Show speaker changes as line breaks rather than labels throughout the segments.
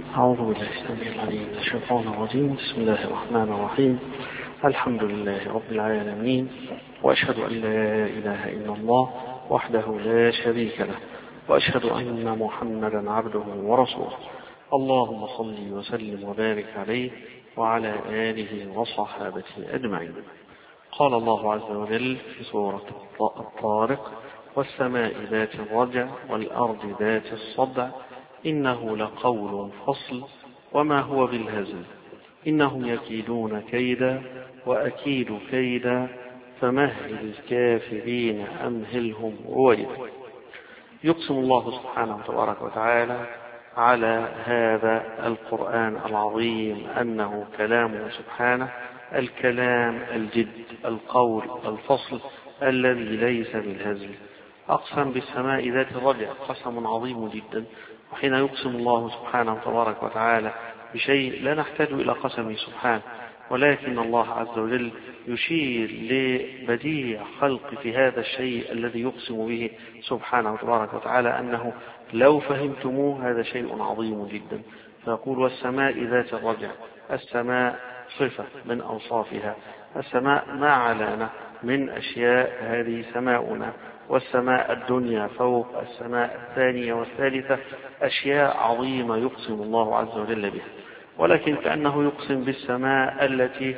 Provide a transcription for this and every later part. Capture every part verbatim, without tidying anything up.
أعوذ بالله السميع العليم من الشيطان الرجيم. بسم الله الرحمن الرحيم. الحمد لله رب العالمين، وأشهد أن لا إله إلا الله وحده لا شريك له، وأشهد أن محمدا عبده ورسوله. اللهم صل وسلم وبارك عليه وعلى آله وصحابته أجمعين. قال الله عز وجل في سورة الطارق: والسماء ذات الرجع والأرض ذات الصدع إنه لقول فصل وما هو بالهزل إنهم يكيدون كيدا وأكيد كيدا فمهل الكافرين أمهلهم رويدا. يقسم الله سبحانه تبارك وتعالى على هذا القرآن العظيم أنه كلامه سبحانه الكلام الجد، القول الفصل الذي ليس بالهزل. أقسم بالسماء ذات الرجع قسم عظيم جدا. وحين يقسم الله سبحانه تبارك وتعالى بشيء لا نحتاج إلى قسمه سبحانه، ولكن الله عز وجل يشير لبديع خلق في هذا الشيء الذي يقسم به سبحانه تبارك وتعالى أنه لو فهمتموه هذا شيء عظيم جدا. فيقول: والسماء ذات الرجع. السماء صفة من أوصافها. السماء ما علينا من أشياء هذه سماؤنا، والسماء الدنيا فوق السماء الثانية والثالثة أشياء عظيمة يقسم الله عز وجل بها، ولكن كأنه يقسم بالسماء التي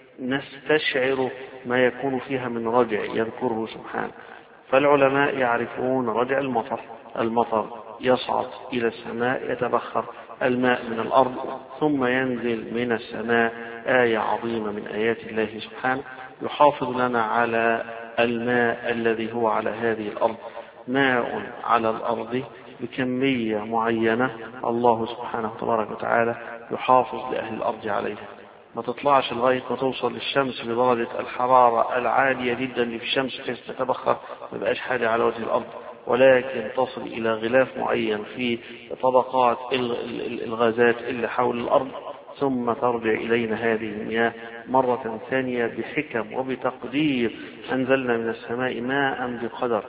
نستشعر ما يكون فيها من رجع يذكره سبحانه. فالعلماء يعرفون رجع المطر. المطر يصعد إلى السماء، يتبخر الماء من الأرض ثم ينزل من السماء، آية عظيمة من آيات الله سبحانه يحافظ لنا على الماء الذي هو على هذه الأرض. ماء على الأرض بكمية معينة الله سبحانه تبارك وتعالى يحافظ لأهل الأرض عليها، ما تطلعش لغاية ما توصل للشمس بدرجة الحرارة العالية جدا اللي في الشمس كيف تتبخر ما بقاش حاجة على وجه الأرض، ولكن تصل إلى غلاف معين في طبقات الغازات اللي حول الأرض، ثم ترجع إلينا هذه المياه مرة ثانية بحكم وبتقدير. أنزلنا من السماء ماء بقدر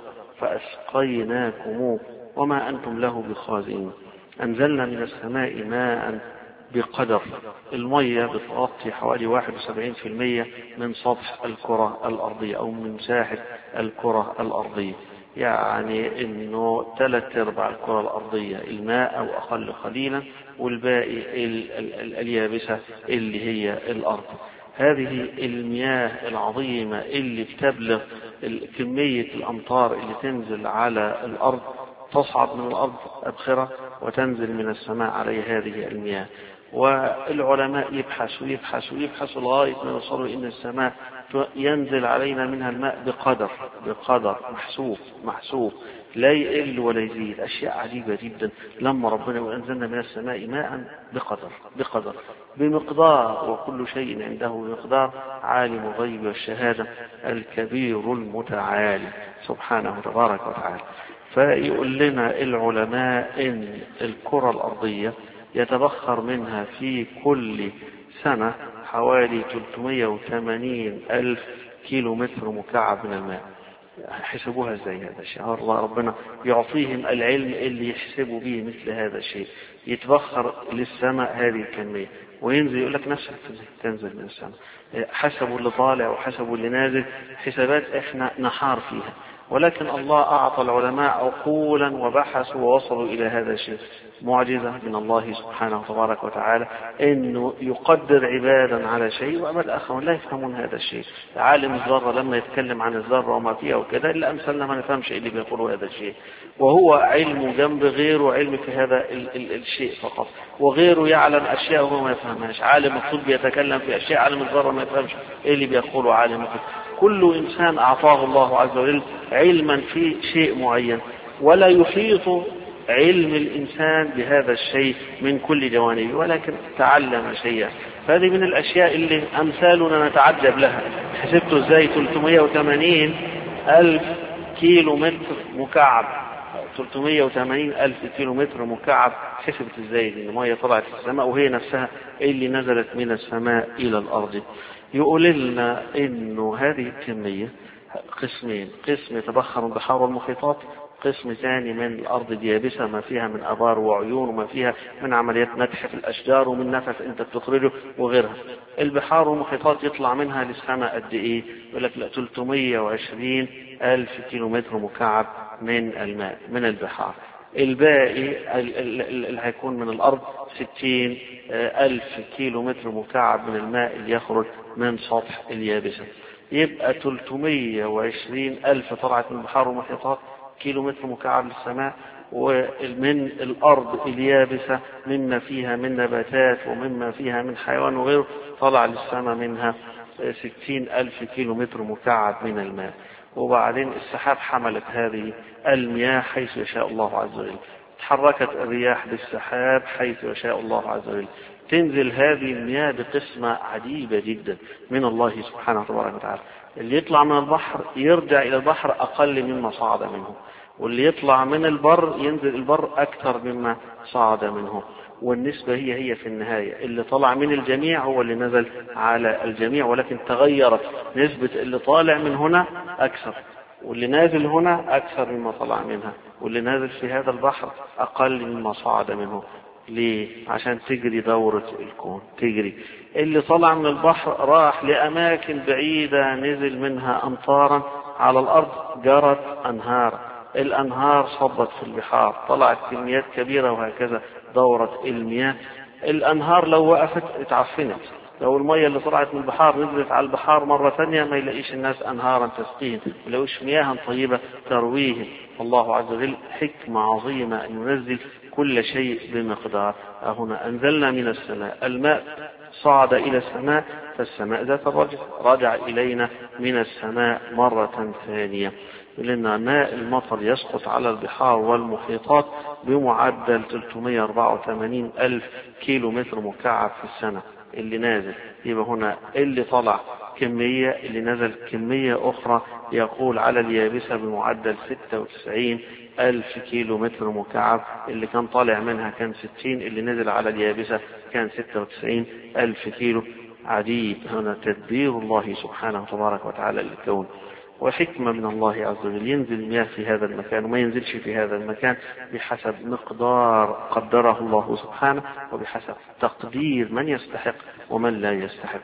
فأسقيناكموه وما أنتم له بخازنين. أنزلنا من السماء ماء بقدر. المية بتغطي حوالي واحد وسبعين بالمئة من سطح الكرة الأرضية أو من مساحة الكرة الأرضية، يعني انه ثلاث ارباع الكرة الارضية الماء او اقل قليلا، والباقي ال ال اليابسة اللي هي الارض. هذه المياه العظيمة اللي بتبلغ كمية الامطار اللي تنزل على الارض تصعد من الارض ابخرة وتنزل من السماء عليه هذه المياه. والعلماء يبحثوا ويبحثوا ويبحثوا لغاية ما يوصلوا إن السماء ينزل علينا منها الماء بقدر بقدر محسوب محسوب لا يقل ولا يزيد. أشياء عجيبة جدا لما ربنا أنزلنا من السماء ماء بقدر بقدر بمقدار، وكل شيء عنده بمقدار. عالم الغيب والشهادة الكبير المتعالي سبحانه تبارك وتعالى. فيقول لنا العلماء إن الكرة الأرضية يتبخر منها في كل سنة حوالي ثلاثمئة وثمانين ألف كيلو متر مكعب من الماء. حسبوها ازاي هذا الشيء؟ الله ربنا يعطيهم العلم اللي يحسبوا به مثل هذا الشيء. يتبخر للسماء هذه الكمية وينزل، يقول لك نفسك تنزل من السماء. حسبوا اللي طالع وحسبوا اللي نازل حسابات احنا نحار فيها، ولكن الله أعطى العلماء عقولا وبحثوا ووصلوا إلى هذا الشيء. معجزة من الله سبحانه تبارك وتعالى إنه يقدر عبادا على شيء وأما الآخرون لا يفهمون هذا الشيء. عالم الذرة لما يتكلم عن الذرة وما فيها وكذا إلا أمثلنا ما نفهمش اللي بيقولوا هذا الشيء، وهو علم جنب غيره علم في هذا ال ال الشيء فقط، وغيره يعلم أشياء وهو ما يفهمهاش. عالم الطب يتكلم في أشياء عالم الذرة ما يفهمش إيه اللي بيقوله عالم الطب. كل إنسان أعطاه الله عز وجل علما في شيء معين، ولا يحيط علم الإنسان بهذا الشيء من كل جوانبه، ولكن تعلم شيئا. فهذه من الأشياء اللي أمثالنا نتعجب لها. حسبته ازاي ثلاثمئة وثمانين ألف كيلو متر مكعب، ثلاثمئة وثمانين ألف كيلو متر مكعب حسبت ازاي دي المية طلعت في السماء وهي نفسها اللي نزلت من السماء إلى الأرض. يقول لنا إنه هذه الكمية قسمين: قسم يتبخر بحار المحيطات، قسم ثاني من الأرض اليابسة ما فيها من آبار وعيون وما فيها من عمليات نتح في الأشجار ومن نفس أنت بتخرجه وغيرها. البحار والمحيطات يطلع منها للسماء قد إيه؟ يقول لك لا ثلاثمائة وعشرين ألف كيلو متر مكعب من الماء من البحار. الباقي اللي هيكون من الأرض ستين ألف كيلو متر مكعب من الماء اللي يخرج من سطح اليابسة. يبقى ثلاثمائة وعشرين ألف طلعت من البحار والمحيطات كيلو متر مكعب للسماء، ومن الأرض اليابسة مما فيها من نباتات ومما فيها من حيوان وغيره طلع للسماء منها ستين ألف كيلو متر مكعب من الماء. وبعدين السحاب حملت هذه المياه حيث يشاء الله عز وجل، تحركت الرياح بالسحاب حيث يشاء الله عز وجل، تنزل هذه المياه بقسمة عجيبة جدا من الله سبحانه وتعالى. اللي يطلع من البحر يرجع إلى البحر أقل مما صعد منه، واللي يطلع من البر ينزل البر أكثر مما صعد منه، والنسبة هي هي في النهاية. اللي طلع من الجميع هو اللي نزل على الجميع، ولكن تغيرت نسبة اللي طالع من هنا أكثر، واللي نازل هنا أكثر مما طلع منها، واللي نازل في هذا البحر أقل مما صعد منه. ليه؟ عشان تجري دورة الكون تجري. اللي طلع من البحر راح لأماكن بعيدة نزل منها أمطارا على الأرض، جرت أنهار، الأنهار صبت في البحار، طلعت كميات كبيرة، وهكذا دورة المياه. الأنهار لو وقفت اتعفنت، لو المية اللي طلعت من البحار نزلت على البحار مرة ثانية ما يلاقيش الناس أنهارا تسقيهم، ما يلاقوش مياه طيبة ترويهم. الله عز وجل حكمة عظيمة أن ينزل كل شيء بمقدار. هنا أنزلنا من السماء الماء، صعد إلى السماء، فالسماء ذات الرجع رجع إلينا من السماء مرة ثانية، لأن ماء المطر يسقط على البحار والمحيطات بمعدل ثلاثمائة وأربعة وثمانين ألف كيلو متر مكعب في السنة اللي نازل. يبقى هنا اللي طلع كمية، اللي نزل كمية أخرى، يقول على اليابسة بمعدل ستة وتسعين ألف كيلو متر مكعب. اللي كان طالع منها كان ستين، اللي نزل على اليابسة كان ستة وتسعين ألف كيلو. عجيب، هنا تدبير الله سبحانه وتبارك وتعالى للكون، وحكمة من الله عز وجل. ينزل المياه في هذا المكان وما ينزلش في هذا المكان بحسب مقدار قدره الله سبحانه، وبحسب تقدير من يستحق ومن لا يستحق.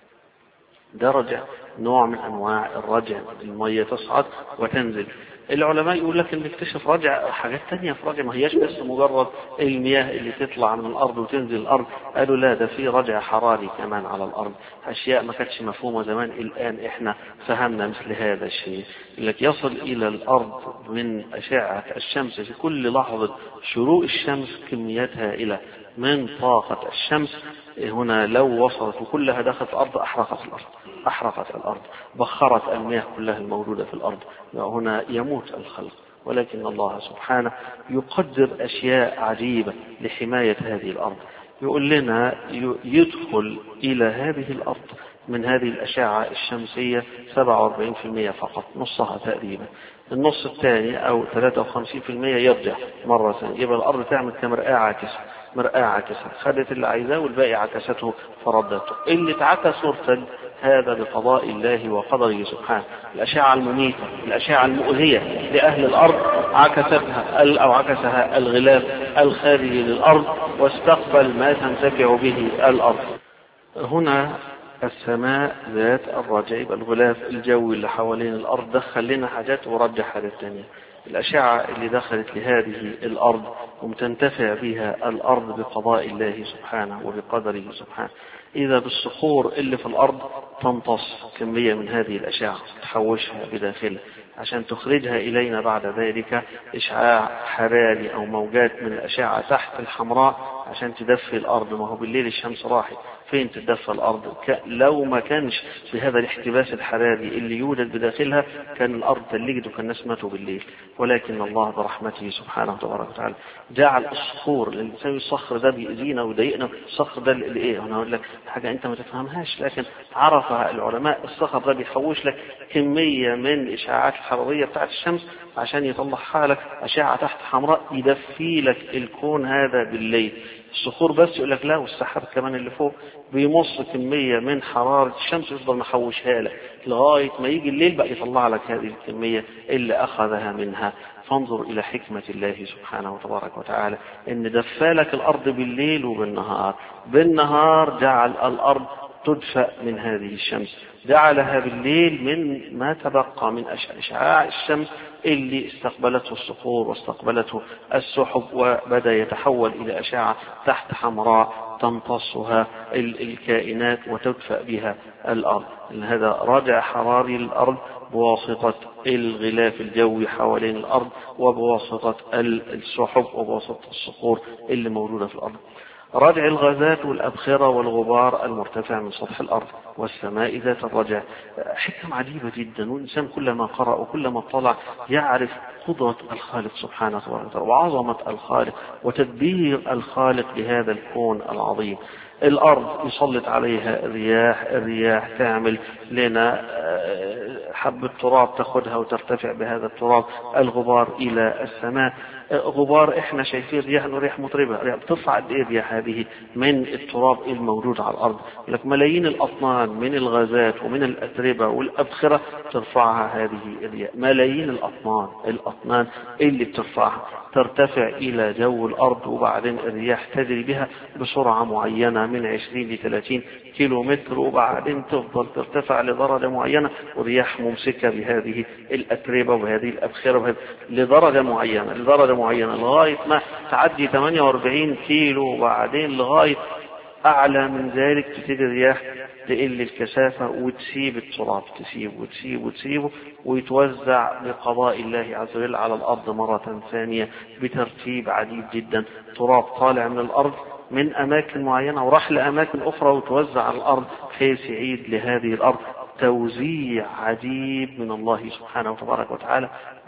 درجة نوع من أنواع الرجع، المية تصعد وتنزل. العلماء يقول لك اللي اكتشف رجع حاجات تانية في رجع، ما هياش بس مجرد المياه اللي تطلع من الأرض وتنزل الأرض. قالوا لا، ده في رجع حراري كمان على الأرض، أشياء ما كانتش مفهومة زمان الآن إحنا فهمنا مثل هذا الشيء. لك يصل إلى الأرض من أشعة الشمس في كل لحظة شروق الشمس كميات هائلة من طاقة الشمس. هنا لو وصلت وكلها دخلت الأرض أحرقت الأرض أحرقت الأرض بخرت المياه كلها الموجودة في الأرض، هنا يموت الخلق. ولكن الله سبحانه يقدر أشياء عجيبة لحماية هذه الأرض. يقول لنا يدخل إلى هذه الأرض من هذه الأشعة الشمسية سبعة وأربعين بالمئة فقط، نصها تقريبا. النص الثاني أو ثلاثة وخمسين بالمئة يرجع مرة ثانية، يبقى الأرض تعمل كمرآة عاكسة، مرآة عاكسة، خدت اللي عايزاه والباقي عكسته فردته. اللي تعكس وارتد هذا بقضاء الله وقدره سبحانه. الأشعة المميتة، الأشعة المؤذية لأهل الأرض عكستها أو عكسها الغلاف الخارجي للأرض، واستقبل ما تنتفع به الأرض. هنا السماء ذات الرجع، يبقى الغلاف الجوي اللي حوالين الأرض دخل لنا حاجات ورجع حاجات تانية. الأشعة اللي دخلت لهذه الأرض ومتنتفع بها الأرض بقضاء الله سبحانه وبقدره سبحانه. إذا بالصخور اللي في الأرض تمتص كمية من هذه الأشعة تحوشها بداخلها عشان تخرجها إلينا بعد ذلك إشعاع حراري أو موجات من الأشعة تحت الحمراء عشان تدفي الأرض. ما هو بالليل الشمس راحت فين تدفى الأرض؟ لو ما كانش بهذا الاحتباس الحراري اللي يوجد بداخلها كان الأرض تلجد وكان الناس ماتوا بالليل. ولكن الله برحمته سبحانه وتعالى جعل الصخور اللي بيسوي الصخر ده بيأذينا ويضايقنا. الصخر ده اللي ايه؟ انا اقول لك حاجه انت ما تفهمهاش، لكن عرفها العلماء. الصخر ده بيحوش لك كميه من الاشعاعات الحرارية بتاعت الشمس عشان يطلعها لك أشعة تحت حمراء يدفي لك الكون هذا بالليل. الصخور بس يقول لك لا، والسحاب كمان اللي فوق بيمص كمية من حرارة الشمس يفضل محوشها لك لغاية ما يجي الليل بقى يطلع لك هذه الكمية اللي أخذها منها. فانظر إلى حكمة الله سبحانه وتبارك وتعالى إن دفالك الأرض بالليل وبالنهار. بالنهار جعل الأرض تدفأ من هذه الشمس، جعلها بالليل من ما تبقى من أشعاع الشمس اللي استقبلته الصخور واستقبلته السحب، وبدأ يتحول إلى أشعة تحت حمراء تمتصها الكائنات وتدفأ بها الأرض. هذا رجع حراري للأرض بواسطة الغلاف الجوي حوالين الأرض وبواسطة السحب وبواسطة الصخور اللي موجودة في الأرض. رجع الغازات والأبخرة والغبار المرتفع من سطح الأرض والسماء ذات الرجع. حكم عجيبة جدا، والإنسان كلما قرأ وكلما اطلع يعرف قدرة الخالق سبحانه وتعالى وعظمة الخالق وتدبير الخالق لهذا الكون العظيم. الأرض يسلط عليها الرياح، الرياح تعمل لنا حبة تراب تاخدها وترتفع بهذا التراب الغبار إلى السماء. غبار احنا شايفين رياح رياح مطربة، رياح بترفع قد ايه الرياح هذه من التراب الموجود على الأرض. لك ملايين الأطنان من الغازات ومن الأتربة والأبخرة ترفعها هذه الرياح، ملايين الأطنان الأطنان اللي بترفعها ترتفع إلى جو الأرض، وبعدين الرياح تجري بها بسرعة معينة من عشرين لثلاثين كيلو متر، وبعدين تفضل ترتفع لدرجة معينة والرياح ممسكة بهذه الأتربة وبهذه الأبخرة لدرجة معينة لدرجة معينة لغاية ما تعدي ثمانية وأربعين كيلو، وبعدين لغاية أعلى من ذلك تبتدي الرياح تقل الكثافة وتسيب التراب، تسيب وتسيب وتسيبه ويتوزع بقضاء الله عز وجل على الأرض مرة ثانية بترتيب عديد جدا. تراب طالع من الأرض من أماكن معينة وراح لأماكن أخرى وتوزع على الأرض بحيث يعيد لهذه الأرض توزيع عجيب من الله سبحانه وتبارك وتعالى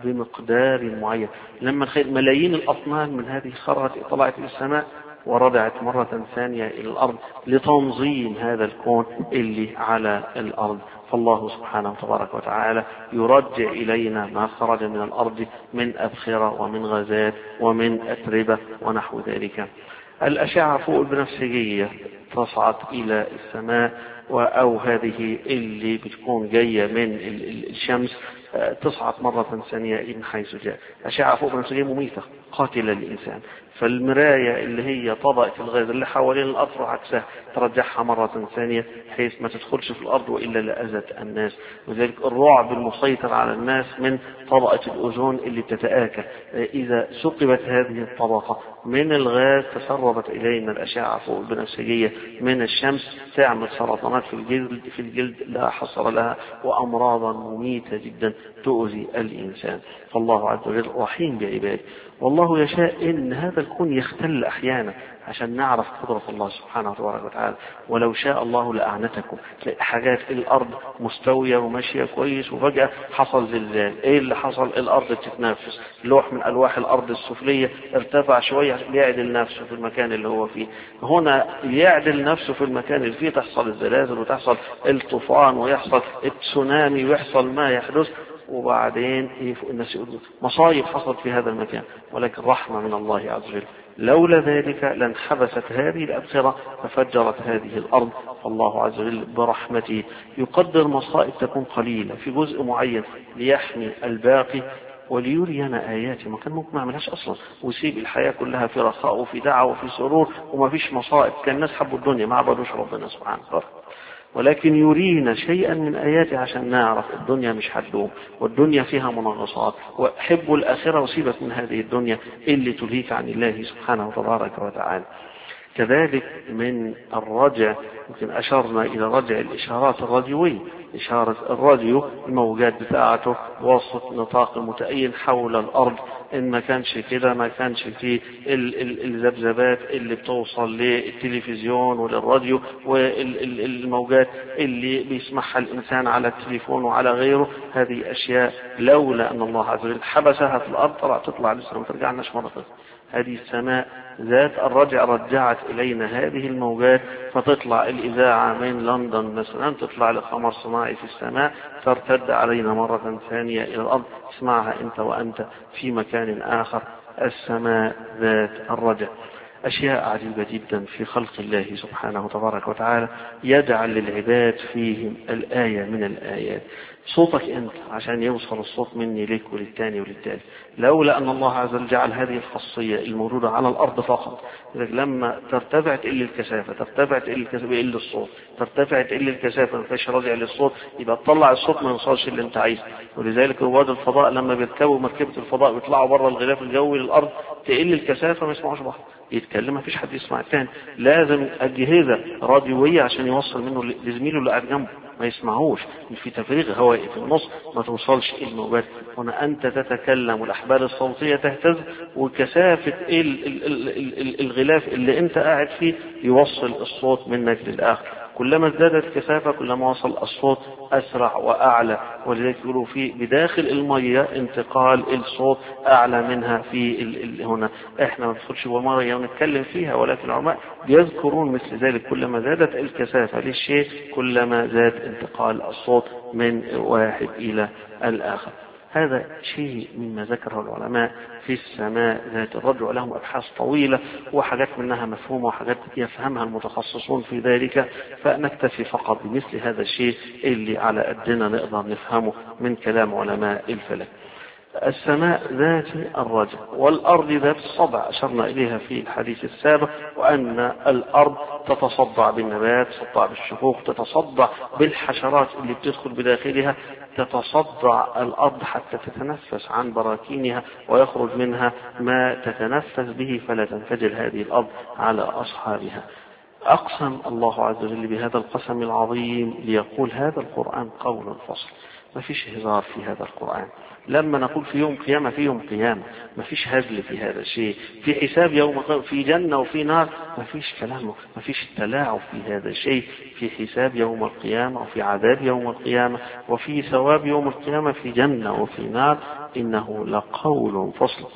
بمقدار معين. لما نخيل ملايين الأطنان من هذه الخرة طلعت إلى السماء ورجعت مرة ثانية إلى الأرض لتنظيم هذا الكون اللي على الأرض. فالله سبحانه وتبارك وتعالى يرجع إلينا ما خرج من الأرض من أبخرة ومن غازات ومن أتربة ونحو ذلك. الأشعة فوق البنفسجية تصعد إلى السماء، أو هذه اللي بتكون جاية من الشمس تصعد مرة ثانية من حيث جاء. أشعة فوق البنفسجية مميتة قاتلة للإنسان، فالمراية اللي هي طبقة الغاز اللي حوالين الأرض عكسها ترجعها مرة ثانية بحيث ما تدخلش في الأرض وإلا لأذت الناس. وذلك الرعب المسيطر على الناس من طبقة الأوزون اللي بتتآكل، إذا ثقبت هذه الطبقة من الغاز تسربت إلينا الأشعة فوق البنفسجية من الشمس تعمل سرطانات في الجلد في الجلد لا حصر لها وأمراضا مميتة جدا تؤذي الإنسان. فالله عز وجل رحيم بعباده، والله يشاء إن هذا الكون يختل أحيانا عشان نعرف قدرة الله سبحانه وتبارك وتعالى. ولو شاء الله لأعنتكم، حاجات الأرض مستوية وماشية كويس وفجأة حصل زلزال. إيه اللي حصل؟ الأرض تتنافس، لوح من ألواح الأرض السفلية ارتفع شوية ليعدل نفسه في المكان اللي هو فيه. هنا يعدل نفسه في المكان اللي فيه تحصل الزلازل وتحصل الطوفان ويحصل التسونامي ويحصل ما يحدث، وبعدين الناس يقولوا مصايب حصلت في هذا المكان، ولكن رحمة من الله عز وجل. لولا ذلك لانحبست هذه الأبخرة ففجرت هذه الأرض. فالله عز وجل برحمته يقدر مصائب تكون قليلة في جزء معين ليحمي الباقي وليرينا آياته. ما كان ممكن ما يعملهاش أصلا ويسيب الحياة كلها في رخاء وفي دعوة وفي سرور وما فيش مصائب. كان الناس حبوا الدنيا ما عبدوش ربنا سبحانه وتعالى، ولكن يرينا شيئا من آياته عشان نعرف الدنيا مش حدوم والدنيا فيها منغصات، وحبوا الآخرة وسيبك من هذه الدنيا اللي تلهيك عن الله سبحانه وتبارك وتعالى. كذلك من الرجع يمكن أشرنا إلى رجع الإشارات الراديوية. إشارة الراديو الموجات بتاعته وسط نطاق متأين حول الأرض، إن ما كانش كده ما كانش فيه الذبذبات اللي بتوصل للتلفزيون وللراديو والموجات اللي بيسمعها الإنسان على التليفون وعلى غيره. هذه أشياء لولا أن الله عز وجل حبسها في الأرض طلع تطلع لسه ما ترجعناش مرة ثانية. هذه السماء ذات الرجع رجعت إلينا هذه الموجات، فتطلع الإذاعة من لندن مثلا، تطلع لقمر صناعي في السماء، ترتد علينا مرة ثانية إلى الأرض، اسمعها أنت وأنت في مكان آخر. السماء ذات الرجع. أشياء عجيبة جدا في خلق الله سبحانه تبارك وتعالى، يجعل للعباد فيهم الآية من الآيات. صوتك أنت عشان يوصل الصوت مني ليك وللتاني وللتالي، لولا أن الله عز وجل جعل هذه الخاصية الموجودة على الأرض فقط. لما ترتفع تقل الكثافة، ترتفع تقل الكثافة يقل الصوت، ترتفع تقل الكثافة ما فيش راجع للصوت، يبقى تطلع الصوت ما يوصلش اللي أنت عايزه. ولذلك رواد الفضاء لما بيركبوا مركبة الفضاء بيطلعوا بره الغلاف الجوي للأرض، تقل الكثافة ما يسمعوش بعض، يتكلم ما فيش حد يسمع الثاني، لازم أجهزة راديوية عشان يوصل منه لزميله اللي قاعد جنبه، ما يسمعوش، في تفريغ هوائي في النص ما توصلش الموجات. هنا أنت تتكلم والأحبال الصوتية تهتز، وكثافة الغلاف اللي أنت قاعد فيه يوصل الصوت منك للآخر. كلما ازدادت كثافة كلما وصل الصوت أسرع وأعلى. ولذلك يقولوا في بداخل المية انتقال الصوت أعلى منها في ال ال هنا. احنا ما ندخلش ومرة ونتكلم فيها، ولكن العلماء يذكرون مثل ذلك، كلما زادت الكثافة للشيء كلما زاد انتقال الصوت من واحد إلى الآخر. هذا شيء مما ذكره العلماء في السماء ذات الرجع، لهم أبحاث طويلة وحاجات منها مفهومة وحاجات يفهمها المتخصصون في ذلك، فنكتفي فقط بمثل هذا الشيء اللي على قدنا نقدر نفهمه من كلام علماء الفلك. السماء ذات الرجع والأرض ذات الصدع، أشرنا إليها في الحديث السابق، وأن الأرض تتصدع بالنبات، تتصدع بالشقوق، تتصدع بالحشرات اللي بتدخل بداخلها، تتصدع الأرض حتى تتنفس عن براكينها ويخرج منها ما تتنفس به، فلا تنفجر هذه الأرض على أصحابها. أقسم الله عز وجل بهذا القسم العظيم ليقول هذا القرآن قول فصل، ما فيش هزار في هذا القرآن. لما نقول في يوم قيامة في يوم قيامة، ما فيش هزل في هذا الشيء. في حساب يوم قيامة، في جنة وفي نار، ما فيش كلام، ما فيش التلاعب في هذا الشيء. في حساب يوم القيامة وفي عذاب يوم القيامة وفي ثواب يوم القيامة، في جنة وفي نار، إنه لقول فصل.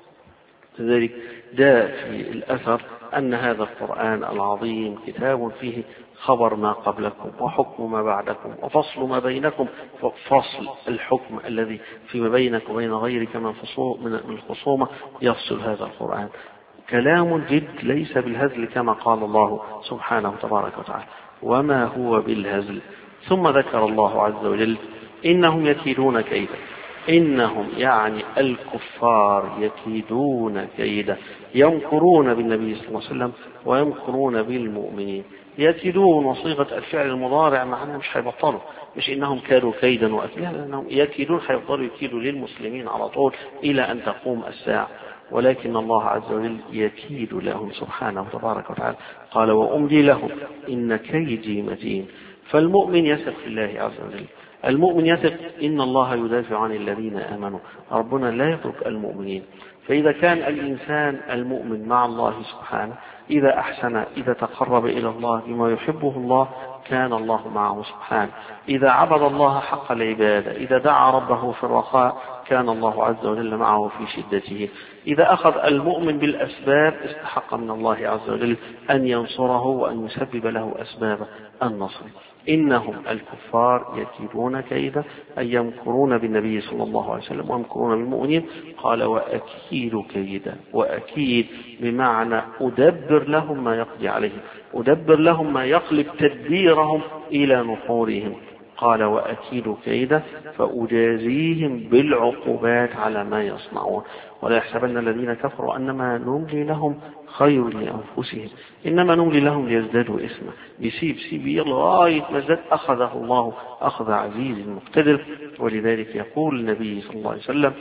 لذلك جاء في الأثر أن هذا القرآن العظيم كتاب فيه خبر ما قبلكم وحكم ما بعدكم وفصل ما بينكم، فصل الحكم الذي فيما بينك وبين غيرك من الخصومة يفصل هذا القرآن. كلام جد ليس بالهزل كما قال الله سبحانه تبارك وتعالى، وما هو بالهزل. ثم ذكر الله عز وجل إنهم يكيدون كيدا. إنهم يعني الكفار يكيدون كيدا، يمكرون بالنبي صلى الله عليه وسلم ويمكرون بالمؤمنين. يكيدون وصيغة الفعل المضارع معناه مش هيبطلوا، مش إنهم كادوا كيدا وأكيدا، لأنهم يكيدون هيفضلوا يكيدوا للمسلمين على طول إلى أن تقوم الساعة. ولكن الله عز وجل يكيد لهم سبحانه وتبارك وتعالى، قال وأملي لهم إن كيدي متين. فالمؤمن يثق في الله عز وجل، المؤمن يثق إن الله يدافع عن الذين آمنوا، ربنا لا يترك المؤمنين. فإذا كان الإنسان المؤمن مع الله سبحانه، إذا أحسن، إذا تقرب إلى الله بما يحبه الله، كان الله معه سبحانه. إذا عبد الله حق العبادة، إذا دعا ربه في الرخاء، كان الله عز وجل معه في شدته. إذا أخذ المؤمن بالأسباب، استحق من الله عز وجل أن ينصره وأن يسبب له أسباب النصر. إنهم الكفار يكيدون كيدا، أي يمكرون بالنبي صلى الله عليه وسلم ويمكرون بالمؤمنين. قال وأكيد كيدا، وأكيد بمعنى أدبر لهم ما يقضي عليهم، أدبر لهم ما يقلب تدبيرهم إلى نحورهم. قال وأكيد كيدا فأجازيهم بالعقوبات على ما يصنعون. ولا يحسبن الذين كفروا أنما نملي لهم خير لأنفسهم إنما نملي لهم ليزدادوا إثما. بيسيب سيب يلا غاية ما زاد أخذه الله أخذ عزيز مقتدر. ولذلك يقول النبي صلى الله عليه وسلم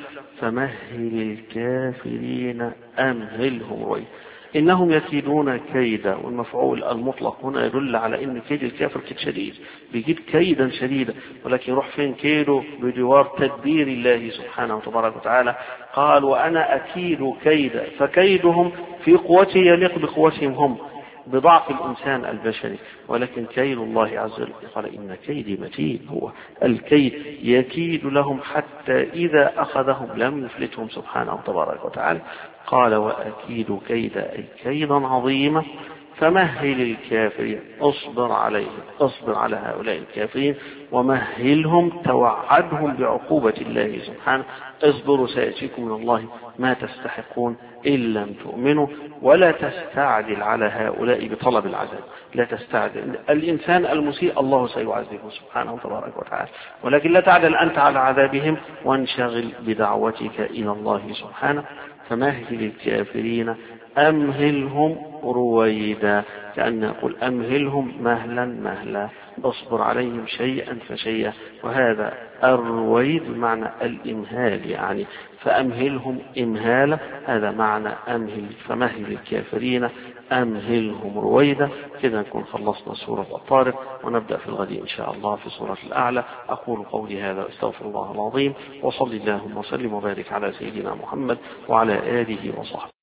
فمهل الكافرين أمهلهم رويدا. إنهم يكيدون كيدا، والمفعول المطلق هنا يدل على إن كيد الكافر كيد شديد، بيجيب كيدا شديدا، ولكن يروح فين كيده؟ بجوار تدبير الله سبحانه وتبارك وتعالى. قال وأنا أكيد كيدا، فكيدهم في قوته يليق بقوتهم هم، بضعف الإنسان البشري، ولكن كيد الله عز وجل قال إن كيدي متين. هو الكيد يكيد لهم حتى إذا أخذهم لم يفلتهم سبحانه تبارك وتعالى. قال وأكيد كيدا أي كيدا عظيما فمهل الكافرين اصبر عليهم، اصبر على هؤلاء الكافرين ومهلهم، توعدهم بعقوبة الله سبحانه. اصبروا سيأتيكم من الله ما تستحقون إن لم تؤمنوا، ولا تستعجل على هؤلاء بطلب العذاب. لا تستعجل، الإنسان المسيء الله سيعذبه سبحانه تبارك وتعالى، ولكن لا تعجل أنت على عذابهم وانشغل بدعوتك إلى الله سبحانه. فمهل الكافرين أمهلهم رويدا، كأن يقول أمهلهم مهلا مهلا، اصبر عليهم شيئا فشيئا. وهذا الرويد معنى الإمهال، يعني فأمهلهم إمهالا، هذا معنى أمهل. فمهل الكافرين أمهلهم رويدا. كذا نكون خلصنا سورة الطارق، ونبدأ في الغد إن شاء الله في سورة الأعلى. أقول قولي هذا واستغفر الله العظيم، وصلي اللهم وسلم وبارك على سيدنا محمد وعلى آله وصحبه.